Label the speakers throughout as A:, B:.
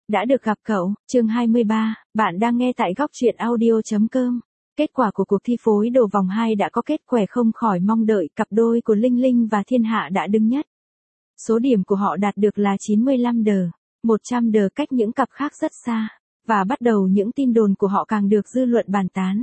A: Đã được gặp cậu, chương 23, bạn đang nghe tại góc truyện audio.com. Kết quả của cuộc thi phối đồ vòng 2 đã có kết quả không khỏi mong đợi, cặp đôi của Linh Linh và Thiên Hạ đã đứng nhất. Số điểm của họ đạt được là 95 đờ, 100 đờ, cách những cặp khác rất xa, và bắt đầu những tin đồn của họ càng được dư luận bàn tán.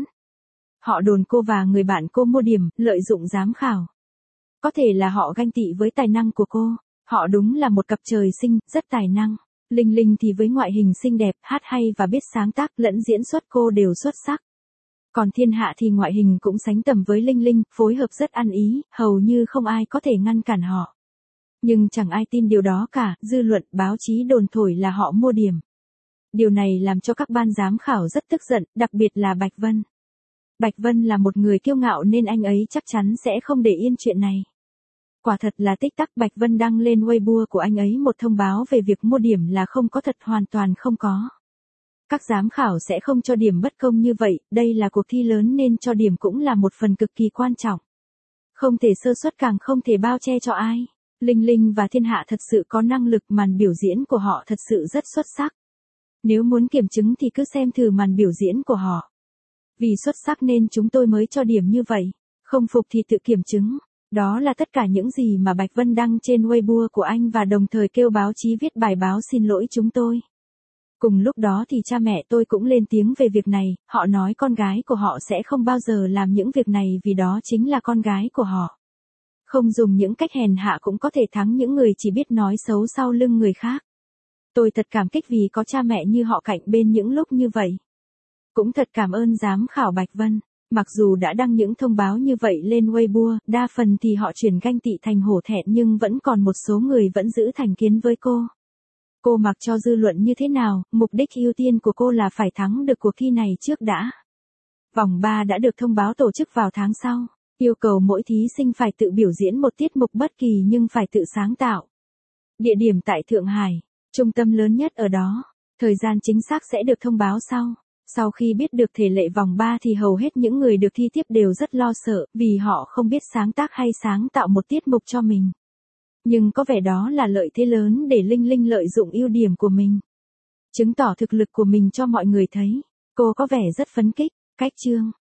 A: Họ đồn cô và người bạn cô mua điểm, lợi dụng giám khảo. Có thể là họ ganh tị với tài năng của cô, họ đúng là một cặp trời sinh, rất tài năng. Linh Linh thì với ngoại hình xinh đẹp, hát hay và biết sáng tác lẫn diễn xuất cô đều xuất sắc. Còn Thiên Hạ thì ngoại hình cũng sánh tầm với Linh Linh, phối hợp rất ăn ý, hầu như không ai có thể ngăn cản họ. Nhưng chẳng ai tin điều đó cả, dư luận, báo chí đồn thổi là họ mua điểm. Điều này làm cho các ban giám khảo rất tức giận, đặc biệt là Bạch Vân. Bạch Vân là một người kiêu ngạo nên anh ấy chắc chắn sẽ không để yên chuyện này. Quả thật là tích tắc, Bạch Vân đăng lên Weibo của anh ấy một thông báo về việc mua điểm là không có thật, hoàn toàn không có. Các giám khảo sẽ không cho điểm bất công như vậy, đây là cuộc thi lớn nên cho điểm cũng là một phần cực kỳ quan trọng. Không thể sơ suất, càng không thể bao che cho ai. Linh Linh và Thiên Hạ thật sự có năng lực, màn biểu diễn của họ thật sự rất xuất sắc. Nếu muốn kiểm chứng thì cứ xem thử màn biểu diễn của họ. Vì xuất sắc nên chúng tôi mới cho điểm như vậy, không phục thì tự kiểm chứng. Đó là tất cả những gì mà Bạch Vân đăng trên Weibo của anh và đồng thời kêu báo chí viết bài báo xin lỗi chúng tôi. Cùng lúc đó thì cha mẹ tôi cũng lên tiếng về việc này, họ nói con gái của họ sẽ không bao giờ làm những việc này vì đó chính là con gái của họ. Không dùng những cách hèn hạ cũng có thể thắng những người chỉ biết nói xấu sau lưng người khác. Tôi thật cảm kích vì có cha mẹ như họ cạnh bên những lúc như vậy. Cũng thật cảm ơn giám khảo Bạch Vân. Mặc dù đã đăng những thông báo như vậy lên Weibo, đa phần thì họ chuyển ganh tị thành hổ thẹn nhưng vẫn còn một số người vẫn giữ thành kiến với cô. Cô mặc cho dư luận như thế nào, mục đích ưu tiên của cô là phải thắng được cuộc thi này trước đã. Vòng 3 đã được thông báo tổ chức vào tháng sau, yêu cầu mỗi thí sinh phải tự biểu diễn một tiết mục bất kỳ nhưng phải tự sáng tạo. Địa điểm tại Thượng Hải, trung tâm lớn nhất ở đó, thời gian chính xác sẽ được thông báo sau. Sau khi biết được thể lệ vòng 3 thì hầu hết những người được thi tiếp đều rất lo sợ, vì họ không biết sáng tác hay sáng tạo một tiết mục cho mình. Nhưng có vẻ đó là lợi thế lớn để Linh Linh lợi dụng ưu điểm của mình, chứng tỏ thực lực của mình cho mọi người thấy. Cô có vẻ rất phấn khích. Cách chương